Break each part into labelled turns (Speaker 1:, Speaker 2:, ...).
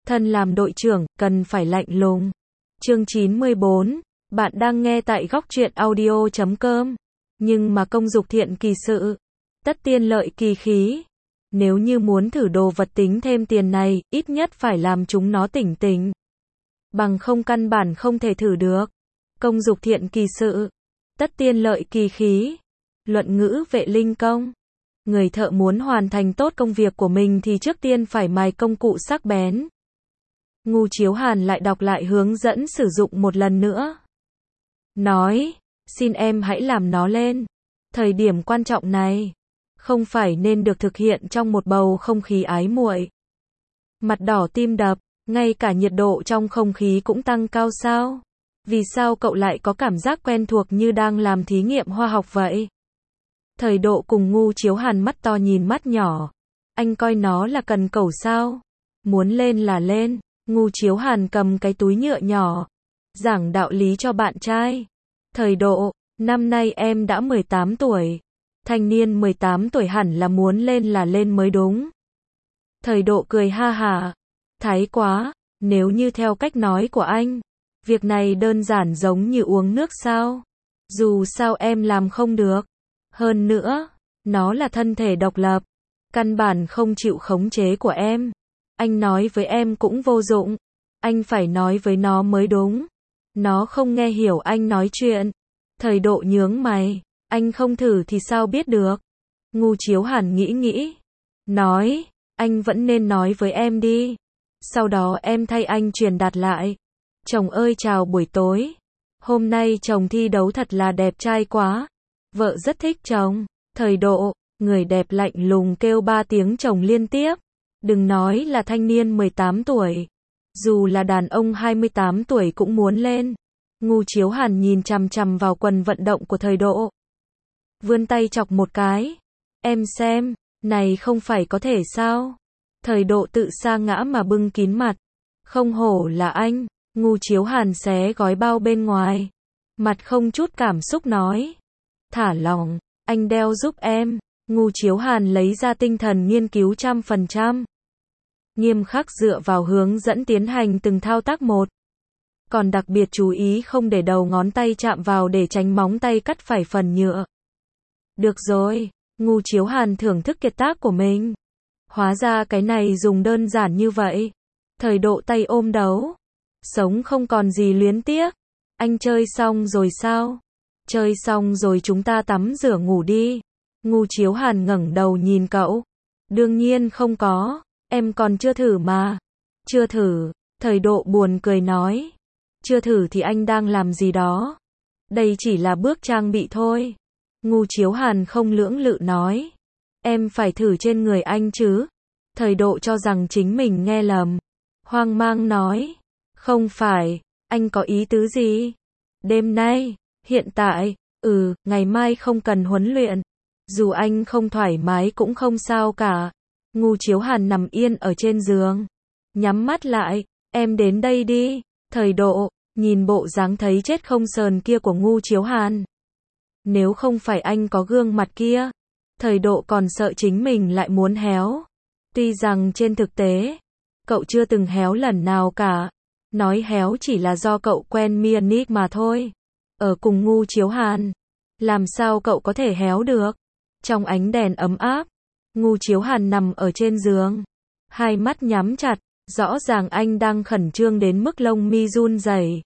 Speaker 1: Thân làm đội trưởng, cần phải lạnh lùng. Chương 94, bạn đang nghe tại góc truyện audio.com. Nhưng mà công dục thiện kỳ sự, tất tiên lợi kỳ khí. Nếu như muốn thử đồ vật tính thêm tiền này, ít nhất phải làm chúng nó tỉnh tỉnh. Bằng không căn bản không thể thử được. Công dục thiện kỳ sự, tất tiên lợi kỳ khí. Luận ngữ vệ linh công. Người thợ muốn hoàn thành tốt công việc của mình thì trước tiên phải mài công cụ sắc bén. Ngu Chiếu Hàn lại đọc lại hướng dẫn sử dụng một lần nữa. Nói, xin em hãy làm nó lên. Thời điểm quan trọng này, không phải nên được thực hiện trong một bầu không khí ái muội. Mặt đỏ tim đập, ngay cả nhiệt độ trong không khí cũng tăng cao sao? Vì sao cậu lại có cảm giác quen thuộc như đang làm thí nghiệm hóa học vậy? Thời Độ cùng Ngu Chiếu Hàn mắt to nhìn mắt nhỏ. Anh coi nó là cần cẩu sao? Muốn lên là lên. Ngu Chiếu Hàn cầm cái túi nhựa nhỏ, giảng đạo lý cho bạn trai. Thời Độ, năm nay em đã 18 tuổi. Thanh niên 18 tuổi hẳn là muốn lên là lên mới đúng. Thời Độ cười ha hả. Thái quá, nếu như theo cách nói của anh, việc này đơn giản giống như uống nước sao? Dù sao em làm không được. Hơn nữa, nó là thân thể độc lập, căn bản không chịu khống chế của em. Anh nói với em cũng vô dụng. Anh phải nói với nó mới đúng. Nó không nghe hiểu anh nói chuyện. Thời Độ nhướng mày. Anh không thử thì sao biết được? Ngu Chiếu Hàn nghĩ. Nói, anh vẫn nên nói với em đi. Sau đó em thay anh truyền đạt lại. Chồng ơi chào buổi tối. Hôm nay chồng thi đấu thật là đẹp trai quá. Vợ rất thích chồng. Thời Độ, người đẹp lạnh lùng kêu 3 tiếng chồng liên tiếp. Đừng nói là thanh niên 18 tuổi. Dù là đàn ông 28 tuổi cũng muốn lên. Ngu Chiếu Hàn nhìn chằm chằm vào quần vận động của Thời Độ. Vươn tay chọc một cái. Em xem, này không phải có thể sao? Thời Độ tự sa ngã mà bưng kín mặt. Không hổ là anh. Ngu Chiếu Hàn xé gói bao bên ngoài. Mặt không chút cảm xúc nói. Thả lỏng, anh đeo giúp em. Ngu Chiếu Hàn lấy ra tinh thần nghiên cứu 100%. Nghiêm khắc dựa vào hướng dẫn tiến hành từng thao tác một. Còn đặc biệt chú ý không để đầu ngón tay chạm vào để tránh móng tay cắt phải phần nhựa. Được rồi, Ngu Chiếu Hàn thưởng thức kiệt tác của mình. Hóa ra cái này dùng đơn giản như vậy. Thời Độ tay ôm đấu. Sống không còn gì luyến tiếc. Anh chơi xong rồi sao? Chơi xong rồi chúng ta tắm rửa ngủ đi. Ngu Chiếu Hàn ngẩng đầu nhìn cậu. Đương nhiên không có. Em còn chưa thử mà. Chưa thử. Thời Độ buồn cười nói. Chưa thử thì anh đang làm gì đó. Đây chỉ là bước trang bị thôi. Ngu Chiếu Hàn không lưỡng lự nói. Em phải thử trên người anh chứ. Thời Độ cho rằng chính mình nghe lầm. Hoang mang nói. Không phải, anh có ý tứ gì? Đêm nay, hiện tại, ngày mai không cần huấn luyện. Dù anh không thoải mái cũng không sao cả. Ngu Chiếu Hàn nằm yên ở trên giường. Nhắm mắt lại, em đến đây đi. Thời Độ, nhìn bộ dáng thấy chết không sờn kia của Ngu Chiếu Hàn. Nếu không phải anh có gương mặt kia, Thời Độ còn sợ chính mình lại muốn héo. Tuy rằng trên thực tế, cậu chưa từng héo lần nào cả. Nói héo chỉ là do cậu quen Mianic mà thôi. Ở cùng Ngu Chiếu Hàn, làm sao cậu có thể héo được? Trong ánh đèn ấm áp, Ngu Chiếu Hàn nằm ở trên giường, hai mắt nhắm chặt, rõ ràng anh đang khẩn trương đến mức lông mi run rẩy.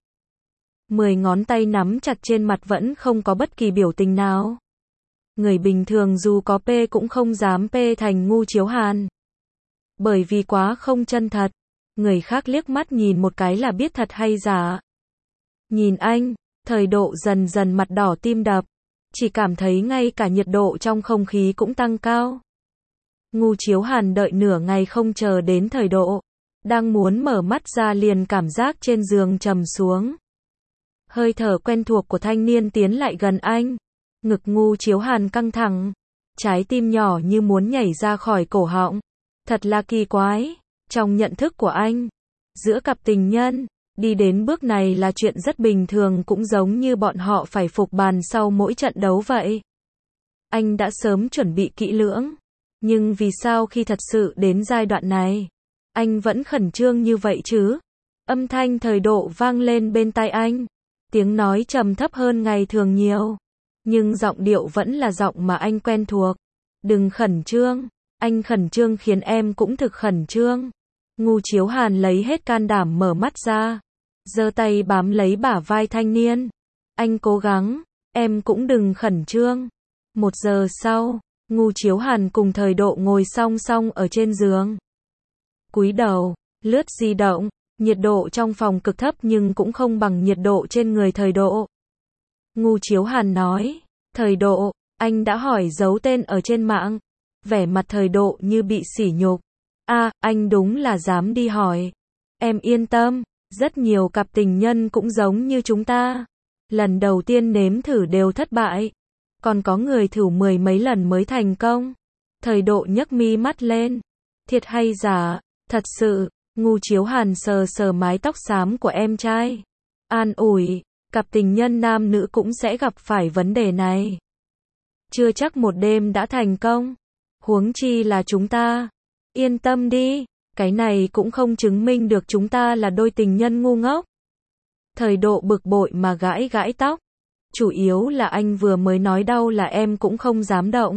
Speaker 1: 10 ngón tay nắm chặt trên mặt vẫn không có bất kỳ biểu tình nào. Người bình thường dù có pê cũng không dám pê thành Ngu Chiếu Hàn. Bởi vì quá không chân thật. Người khác liếc mắt nhìn một cái là biết thật hay giả. Nhìn anh, Thời Độ dần dần mặt đỏ tim đập. Chỉ cảm thấy ngay cả nhiệt độ trong không khí cũng tăng cao. Ngu Chiếu Hàn đợi nửa ngày không chờ đến Thời Độ. Đang muốn mở mắt ra liền cảm giác trên giường trầm xuống. Hơi thở quen thuộc của thanh niên tiến lại gần anh. Ngực Ngu Chiếu Hàn căng thẳng. Trái tim nhỏ như muốn nhảy ra khỏi cổ họng. Thật là kỳ quái. Trong nhận thức của anh, giữa cặp tình nhân, đi đến bước này là chuyện rất bình thường, cũng giống như bọn họ phải phục bàn sau mỗi trận đấu vậy. Anh đã sớm chuẩn bị kỹ lưỡng, nhưng vì sao khi thật sự đến giai đoạn này, Anh vẫn khẩn trương như vậy chứ? Âm thanh Thời Độ vang lên bên tai anh. Tiếng nói trầm thấp hơn ngày thường nhiều. Nhưng giọng điệu vẫn là giọng mà anh quen thuộc. Đừng khẩn trương. Anh khẩn trương khiến em cũng thực khẩn trương. Ngu Chiếu Hàn lấy hết can đảm mở mắt ra. Giơ tay bám lấy bả vai thanh niên. Anh cố gắng. Em cũng đừng khẩn trương. 1 giờ sau, Ngu Chiếu Hàn cùng Thời Độ ngồi song song ở trên giường. Cúi đầu, lướt di động. Nhiệt độ trong phòng cực thấp nhưng cũng không bằng nhiệt độ trên người Thời Độ. Ngu Chiếu Hàn nói, Thời Độ, anh đã hỏi giấu tên ở trên mạng. Vẻ mặt Thời Độ như bị sỉ nhục. Anh đúng là dám đi hỏi. Em yên tâm, rất nhiều cặp tình nhân cũng giống như chúng ta. Lần đầu tiên nếm thử đều thất bại. Còn có người thử 10 mấy lần mới thành công. Thời Độ nhấc mi mắt lên. Thiệt hay giả, thật sự. Ngu Chiếu Hàn sờ sờ mái tóc xám của em trai. An ủi, cặp tình nhân nam nữ cũng sẽ gặp phải vấn đề này. Chưa chắc một đêm đã thành công. Huống chi là chúng ta. Yên tâm đi, cái này cũng không chứng minh được chúng ta là đôi tình nhân ngu ngốc. Thời Độ bực bội mà gãi gãi tóc. Chủ yếu là anh vừa mới nói đau là em cũng không dám động.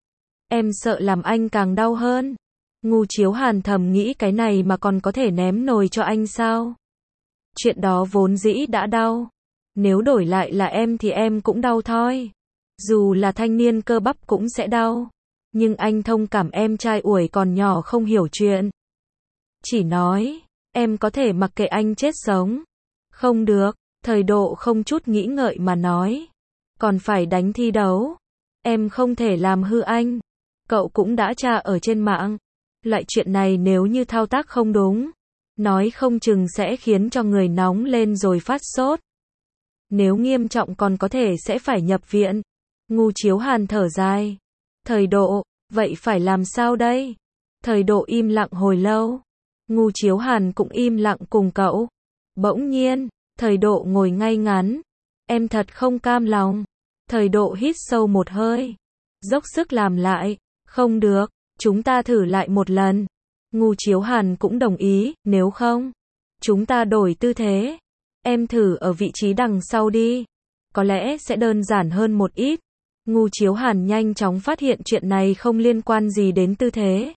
Speaker 1: Em sợ làm anh càng đau hơn. Ngu Chiếu Hàn thầm nghĩ cái này mà còn có thể ném nồi cho anh sao? Chuyện đó vốn dĩ đã đau. Nếu đổi lại là em thì em cũng đau thôi. Dù là thanh niên cơ bắp cũng sẽ đau. Nhưng anh thông cảm em trai ủi còn nhỏ không hiểu chuyện. Chỉ nói, em có thể mặc kệ anh chết sống. Không được, Thời Độ không chút nghĩ ngợi mà nói. Còn phải đánh thi đấu. Em không thể làm hư anh. Cậu cũng đã tra ở trên mạng. Loại chuyện này nếu như thao tác không đúng, nói không chừng sẽ khiến cho người nóng lên rồi phát sốt. Nếu nghiêm trọng còn có thể sẽ phải nhập viện. Ngu Chiếu Hàn thở dài. Thời Độ, vậy phải làm sao đây? Thời Độ im lặng hồi lâu. Ngu Chiếu Hàn cũng im lặng cùng cậu. Bỗng nhiên, Thời Độ ngồi ngay ngắn. Em thật không cam lòng. Thời Độ hít sâu một hơi. Dốc sức làm lại. Không được. Chúng ta thử lại một lần. Ngu Chiếu Hàn cũng đồng ý, nếu không, chúng ta đổi tư thế. Em thử ở vị trí đằng sau đi. Có lẽ sẽ đơn giản hơn một ít. Ngu Chiếu Hàn nhanh chóng phát hiện chuyện này không liên quan gì đến tư thế.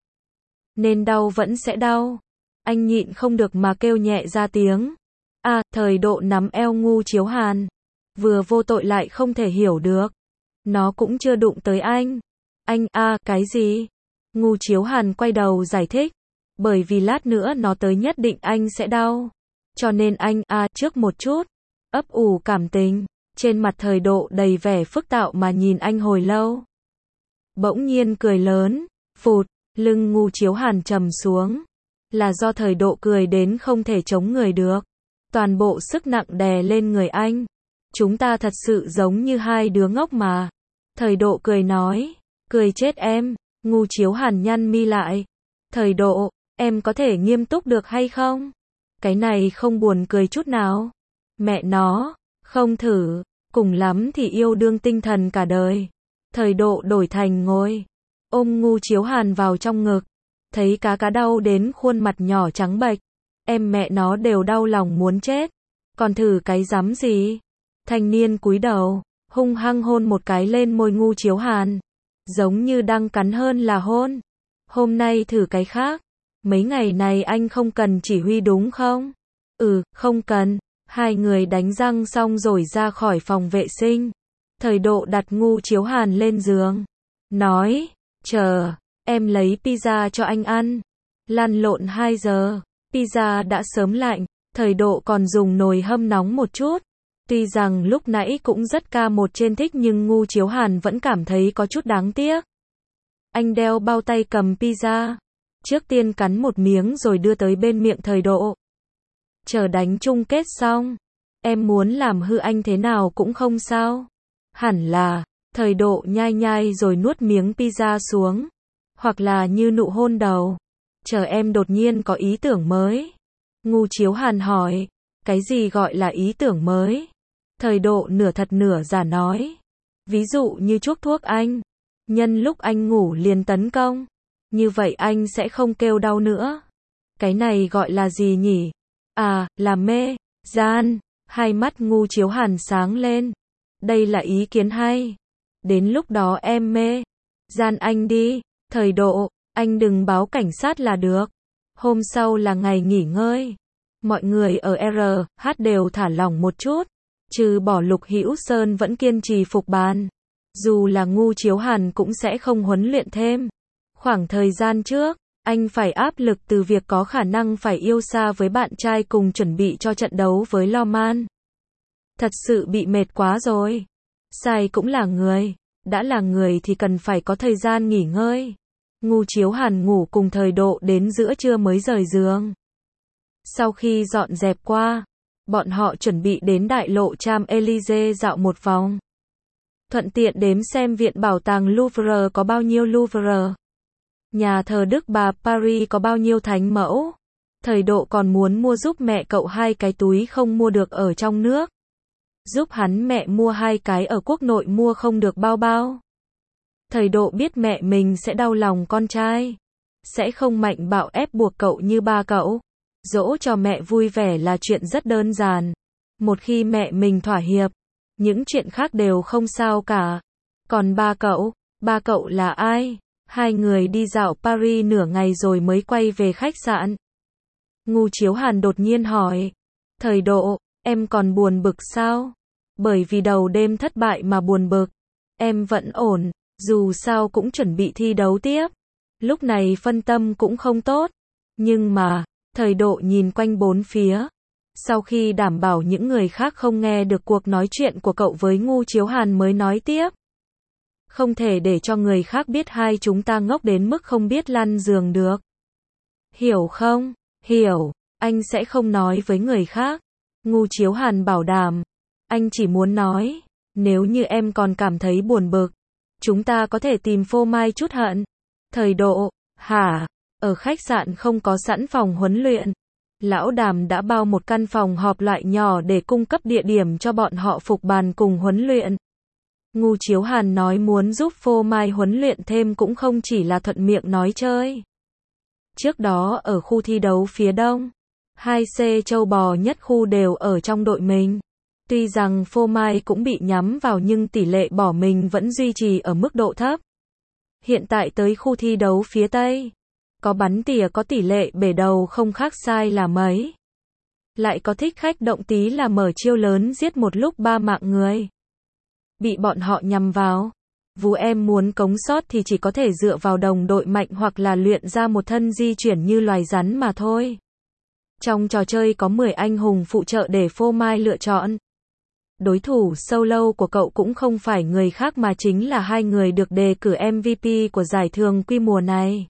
Speaker 1: Nên đau vẫn sẽ đau. Anh nhịn không được mà kêu nhẹ ra tiếng. Thời Độ nắm eo Ngu Chiếu Hàn. Vừa vô tội lại không thể hiểu được. Nó cũng chưa đụng tới anh. Anh, cái gì? Ngu Chiếu Hàn quay đầu giải thích. Bởi vì lát nữa nó tới nhất định anh sẽ đau. Cho nên anh, trước một chút. Ấp ủ cảm tình. Trên mặt Thời Độ đầy vẻ phức tạp mà nhìn anh hồi lâu. Bỗng nhiên cười lớn. Phụt, lưng Ngu Chiếu Hàn trầm xuống. Là do Thời Độ cười đến không thể chống người được. Toàn bộ sức nặng đè lên người anh. Chúng ta thật sự giống như hai đứa ngốc mà. Thời Độ cười nói. Cười chết em. Ngu Chiếu Hàn nhăn mi lại. Thời Độ, em có thể nghiêm túc được hay không? Cái này không buồn cười chút nào. Mẹ nó, không thử, cùng lắm thì yêu đương tinh thần cả đời. Thời Độ đổi thành ngồi, ôm Ngu Chiếu Hàn vào trong ngực. Thấy cá đau đến khuôn mặt nhỏ trắng bệch. Em mẹ nó đều đau lòng muốn chết. Còn thử cái dám gì? Thanh niên cúi đầu, hung hăng hôn một cái lên môi Ngu Chiếu Hàn. Giống như đang cắn hơn là hôn. Hôm nay thử cái khác. Mấy ngày này anh không cần chỉ huy đúng không? Không cần. Hai người đánh răng xong rồi ra khỏi phòng vệ sinh. Thời Độ đặt Ngu Chiếu Hàn lên giường. Nói, chờ, em lấy pizza cho anh ăn. Lăn lộn 2 giờ. Pizza đã sớm lạnh. Thời Độ còn dùng nồi hâm nóng một chút. Tuy rằng lúc nãy cũng rất ca một trên thích nhưng Ngu Chiếu Hàn vẫn cảm thấy có chút đáng tiếc. Anh đeo bao tay cầm pizza. Trước tiên cắn một miếng rồi đưa tới bên miệng Thời Độ. Chờ đánh chung kết xong. Em muốn làm hư anh thế nào cũng không sao. Hẳn là, Thời Độ nhai nhai rồi nuốt miếng pizza xuống. Hoặc là như nụ hôn đầu. Chờ em đột nhiên có ý tưởng mới. Ngu Chiếu Hàn hỏi. Cái gì gọi là ý tưởng mới? Thời Độ nửa thật nửa giả nói. Ví dụ như chuốc thuốc anh. Nhân lúc anh ngủ liền tấn công. Như vậy anh sẽ không kêu đau nữa. Cái này gọi là gì nhỉ? À, là mê, gian. Hai mắt Ngu Chiếu Hàn sáng lên. Đây là ý kiến hay. Đến lúc đó em mê, gian anh đi. Thời Độ, anh đừng báo cảnh sát là được. Hôm sau là ngày nghỉ ngơi. Mọi người ở RH đều thả lỏng một chút. Trừ bỏ Lục Hữu Sơn vẫn kiên trì phục bàn. Dù là Ngu Chiếu Hàn cũng sẽ không huấn luyện thêm. Khoảng thời gian trước, anh phải áp lực từ việc có khả năng phải yêu xa với bạn trai cùng chuẩn bị cho trận đấu với Lo Man. Thật sự bị mệt quá rồi. Sai cũng là người. Đã là người thì cần phải có thời gian nghỉ ngơi. Ngu Chiếu Hàn ngủ cùng Thời Độ đến giữa trưa mới rời giường. Sau khi dọn dẹp qua, bọn họ chuẩn bị đến đại lộ Champs-Élysées dạo một vòng. Thuận tiện đếm xem viện bảo tàng Louvre có bao nhiêu Louvre. Nhà thờ Đức Bà Paris có bao nhiêu thánh mẫu. Thời Độ còn muốn mua giúp mẹ cậu 2 cái túi không mua được ở trong nước. Giúp hắn mẹ mua 2 cái ở quốc nội mua không được bao bao. Thời Độ biết mẹ mình sẽ đau lòng con trai. Sẽ không mạnh bạo ép buộc cậu như ba cậu. Dỗ cho mẹ vui vẻ là chuyện rất đơn giản. Một khi mẹ mình thỏa hiệp, những chuyện khác đều không sao cả. Còn ba cậu là ai? Hai người đi dạo Paris nửa ngày rồi mới quay về khách sạn. Ngu Chiếu Hàn đột nhiên hỏi. Thời Độ, em còn buồn bực sao? Bởi vì đầu đêm thất bại mà buồn bực. Em vẫn ổn, dù sao cũng chuẩn bị thi đấu tiếp. Lúc này phân tâm cũng không tốt. Nhưng mà, Thời Độ nhìn quanh bốn phía. Sau khi đảm bảo những người khác không nghe được cuộc nói chuyện của cậu với Ngu Chiếu Hàn mới nói tiếp. Không thể để cho người khác biết hai chúng ta ngốc đến mức không biết lăn giường được. Hiểu không? Hiểu, anh sẽ không nói với người khác. Ngu Chiếu Hàn bảo đảm. Anh chỉ muốn nói, nếu như em còn cảm thấy buồn bực, chúng ta có thể tìm Phô Mai chút hận. Thời Độ, hả? Ở khách sạn không có sẵn phòng huấn luyện. Lão Đàm đã bao một căn phòng họp loại nhỏ để cung cấp địa điểm cho bọn họ phục bàn cùng huấn luyện. Ngu Chiếu Hàn nói muốn giúp Phô Mai huấn luyện thêm cũng không chỉ là thuận miệng nói chơi. Trước đó ở khu thi đấu phía đông, 2C châu bò nhất khu đều ở trong đội mình. Tuy rằng Phô Mai cũng bị nhắm vào nhưng tỷ lệ bỏ mình vẫn duy trì ở mức độ thấp. Hiện tại tới khu thi đấu phía tây, có bắn tỉa có tỷ lệ bể đầu không khác sai là mấy. Lại có thích khách động tí là mở chiêu lớn giết một lúc 3 mạng người. Bị bọn họ nhằm vào. Vú em muốn cống sót thì chỉ có thể dựa vào đồng đội mạnh hoặc là luyện ra một thân di chuyển như loài rắn mà thôi. Trong trò chơi có 10 anh hùng phụ trợ để Phô Mai lựa chọn. Đối thủ solo của cậu cũng không phải người khác mà chính là 2 người được đề cử MVP của giải thường quy mùa này.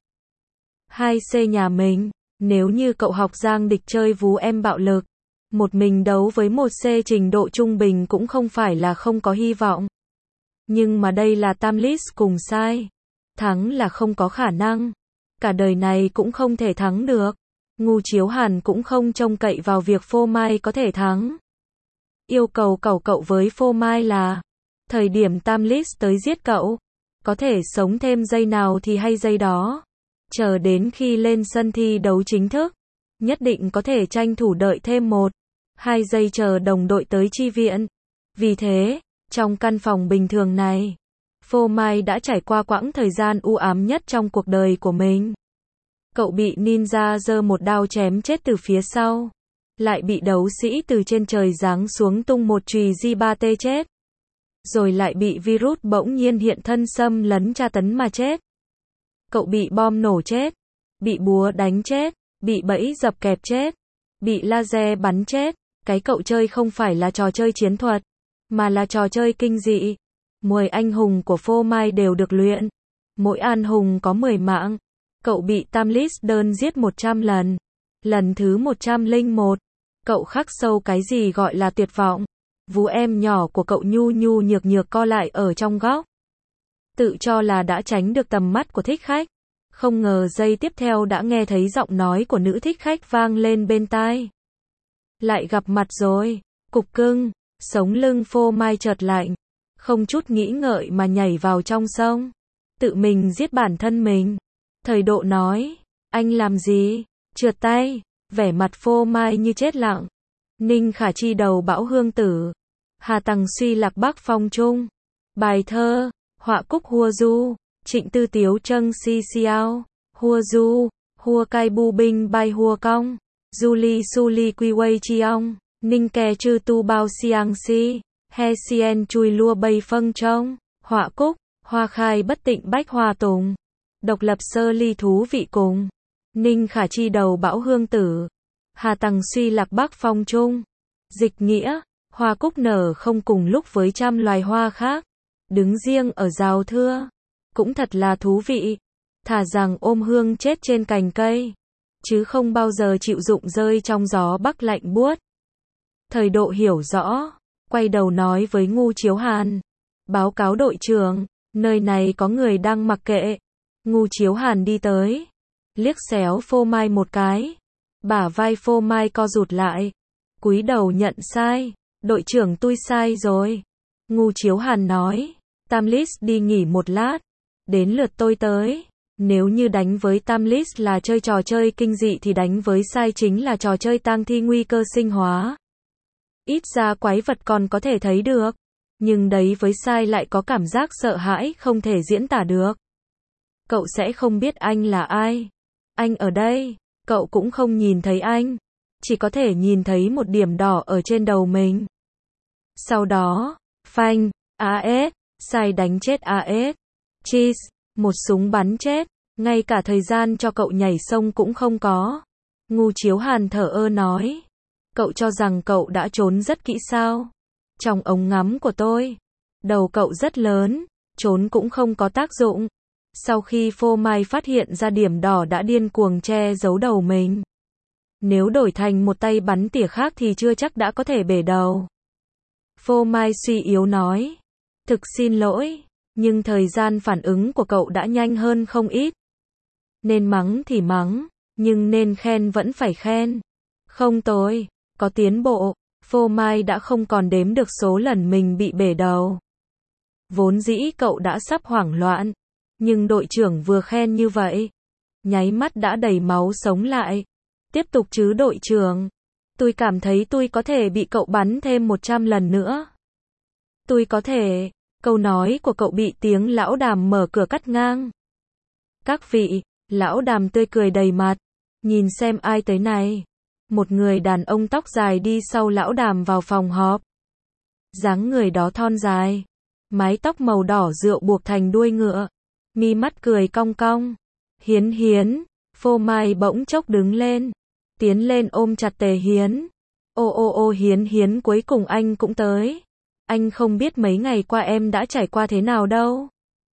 Speaker 1: 2C nhà mình, nếu như cậu học Giang Địch chơi vú em bạo lực, một mình đấu với 1C trình độ trung bình cũng không phải là không có hy vọng. Nhưng mà đây là Tam List cùng sai. Thắng là không có khả năng. Cả đời này cũng không thể thắng được. Ngu Chiếu Hàn cũng không trông cậy vào việc Phô Mai có thể thắng. Yêu cầu cậu với Phô Mai là, thời điểm Tam List tới giết cậu, có thể sống thêm giây nào thì hay giây đó. Chờ đến khi lên sân thi đấu chính thức, nhất định có thể tranh thủ đợi thêm 1-2 giây chờ đồng đội tới chi viện. Vì thế, trong căn phòng bình thường này, Phô Mai đã trải qua quãng thời gian u ám nhất trong cuộc đời của mình. Cậu bị ninja giơ một đao chém chết từ phía sau. Lại bị đấu sĩ từ trên trời giáng xuống tung một chùy J3T chết. Rồi lại bị virus bỗng nhiên hiện thân xâm lấn tra tấn mà chết. Cậu bị bom nổ chết. Bị búa đánh chết. Bị bẫy dập kẹp chết. Bị laser bắn chết. Cái cậu chơi không phải là trò chơi chiến thuật, mà là trò chơi kinh dị. 10 anh hùng của Phô Mai đều được luyện. Mỗi anh hùng có 10 mạng. Cậu bị Tam List đơn giết 100 lần. Lần thứ 101, cậu khắc sâu cái gì gọi là tuyệt vọng. Vú em nhỏ của cậu nhu nhu nhược nhược co lại ở trong góc. Tự cho là đã tránh được tầm mắt của thích khách. Không ngờ giây tiếp theo đã nghe thấy giọng nói của nữ thích khách vang lên bên tai. Lại gặp mặt rồi, cục cưng. Sống lưng Phô Mai chợt lạnh. Không chút nghĩ ngợi mà nhảy vào trong sông. Tự mình giết bản thân mình. Thời Độ nói, anh làm gì? Trượt tay, vẻ mặt Phô Mai như chết lặng. Ninh Khả Chi đầu bão hương tử. Hà Tằng suy lạc bắc phong trung. Bài thơ, họa cúc hua du, Trịnh Tư Tiếu trâng si xiao, hua du, hua cai bu binh bay hua cong, du li su li quy quay chi ong, ninh kè chư tu bao siang si, he sien chui lua bay phân trông, họa cúc, hoa khai bất tịnh bách hoa tùng, độc lập sơ ly thú vị cùng, Ninh Khả Chi đầu bão hương tử, Hà Tằng suy lạc bắc phong trung, dịch nghĩa, hoa cúc nở không cùng lúc với trăm loài hoa khác, đứng riêng ở rào thưa, cũng thật là thú vị, thà rằng ôm hương chết trên cành cây, chứ không bao giờ chịu rụng rơi trong gió bắc lạnh buốt. Thời Độ hiểu rõ, quay đầu nói với Ngu Chiếu Hàn, báo cáo đội trưởng, nơi này có người đang mặc kệ. Ngu Chiếu Hàn đi tới, liếc xéo Phô Mai một cái, bả vai Phô Mai co rụt lại, cúi đầu nhận sai, đội trưởng tôi sai rồi. Ngu Chiếu Hàn nói, Tamlis đi nghỉ một lát, đến lượt tôi tới. Nếu như đánh với Tamlis là chơi trò chơi kinh dị thì đánh với sai chính là trò chơi tang thi nguy cơ sinh hóa. Ít ra quái vật còn có thể thấy được, nhưng đấy với sai lại có cảm giác sợ hãi không thể diễn tả được. Cậu sẽ không biết anh là ai. Anh ở đây, cậu cũng không nhìn thấy anh, chỉ có thể nhìn thấy một điểm đỏ ở trên đầu mình. Sau đó, phanh, AS, sai đánh chết AS. Cheese, một súng bắn chết, ngay cả thời gian cho cậu nhảy sông cũng không có. Ngu Chiếu Hàn thở ơ nói, cậu cho rằng cậu đã trốn rất kỹ sao? Trong ống ngắm của tôi, đầu cậu rất lớn, trốn cũng không có tác dụng. Sau khi Phô Mai phát hiện ra điểm đỏ đã điên cuồng che giấu đầu mình. Nếu đổi thành một tay bắn tỉa khác thì chưa chắc đã có thể bể đầu. Phô Mai suy yếu nói, thực xin lỗi, nhưng thời gian phản ứng của cậu đã nhanh hơn không ít. Nên mắng thì mắng, nhưng nên khen vẫn phải khen. Không tồi, có tiến bộ. Phô Mai đã không còn đếm được số lần mình bị bể đầu. Vốn dĩ cậu đã sắp hoảng loạn, nhưng đội trưởng vừa khen như vậy, nháy mắt đã đầy máu sống lại. Tiếp tục chứ đội trưởng, tôi cảm thấy tôi có thể bị cậu bắn thêm 100 lần nữa. Tôi có thể. Câu nói của cậu bị tiếng lão Đàm mở cửa cắt ngang. Các vị, lão Đàm tươi cười đầy mặt, nhìn xem ai tới này. Một người đàn ông tóc dài đi sau lão Đàm vào phòng họp. Dáng người đó thon dài, mái tóc màu đỏ rượu buộc thành đuôi ngựa, mi mắt cười cong cong. Hiến Hiến, Phô Mai bỗng chốc đứng lên, tiến lên ôm chặt Tề Hiến. Ô Hiến Hiến, cuối cùng anh cũng tới. Anh không biết mấy ngày qua em đã trải qua thế nào đâu.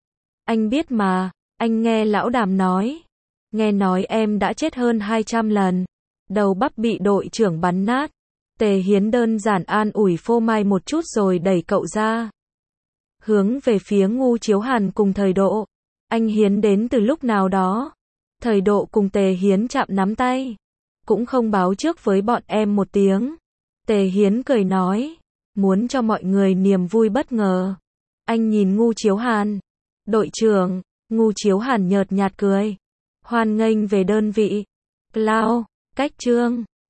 Speaker 1: Anh biết mà, anh nghe lão Đàm nói. Nghe nói em đã chết hơn 200 lần. Đầu bắp bị đội trưởng bắn nát. Tề Hiến đơn giản an ủi Phô Mai một chút rồi đẩy cậu ra. Hướng về phía Ngu Chiếu Hàn cùng Thời Độ. Anh Hiến đến từ lúc nào đó. Thời Độ cùng Tề Hiến chạm nắm tay. Cũng không báo trước với bọn em một tiếng. Tề Hiến cười nói, muốn cho mọi người niềm vui bất ngờ. Anh nhìn Ngu Chiếu Hàn. Đội trưởng. Ngu Chiếu Hàn nhợt nhạt cười. Hoan nghênh về đơn vị. Cloud, cách trương.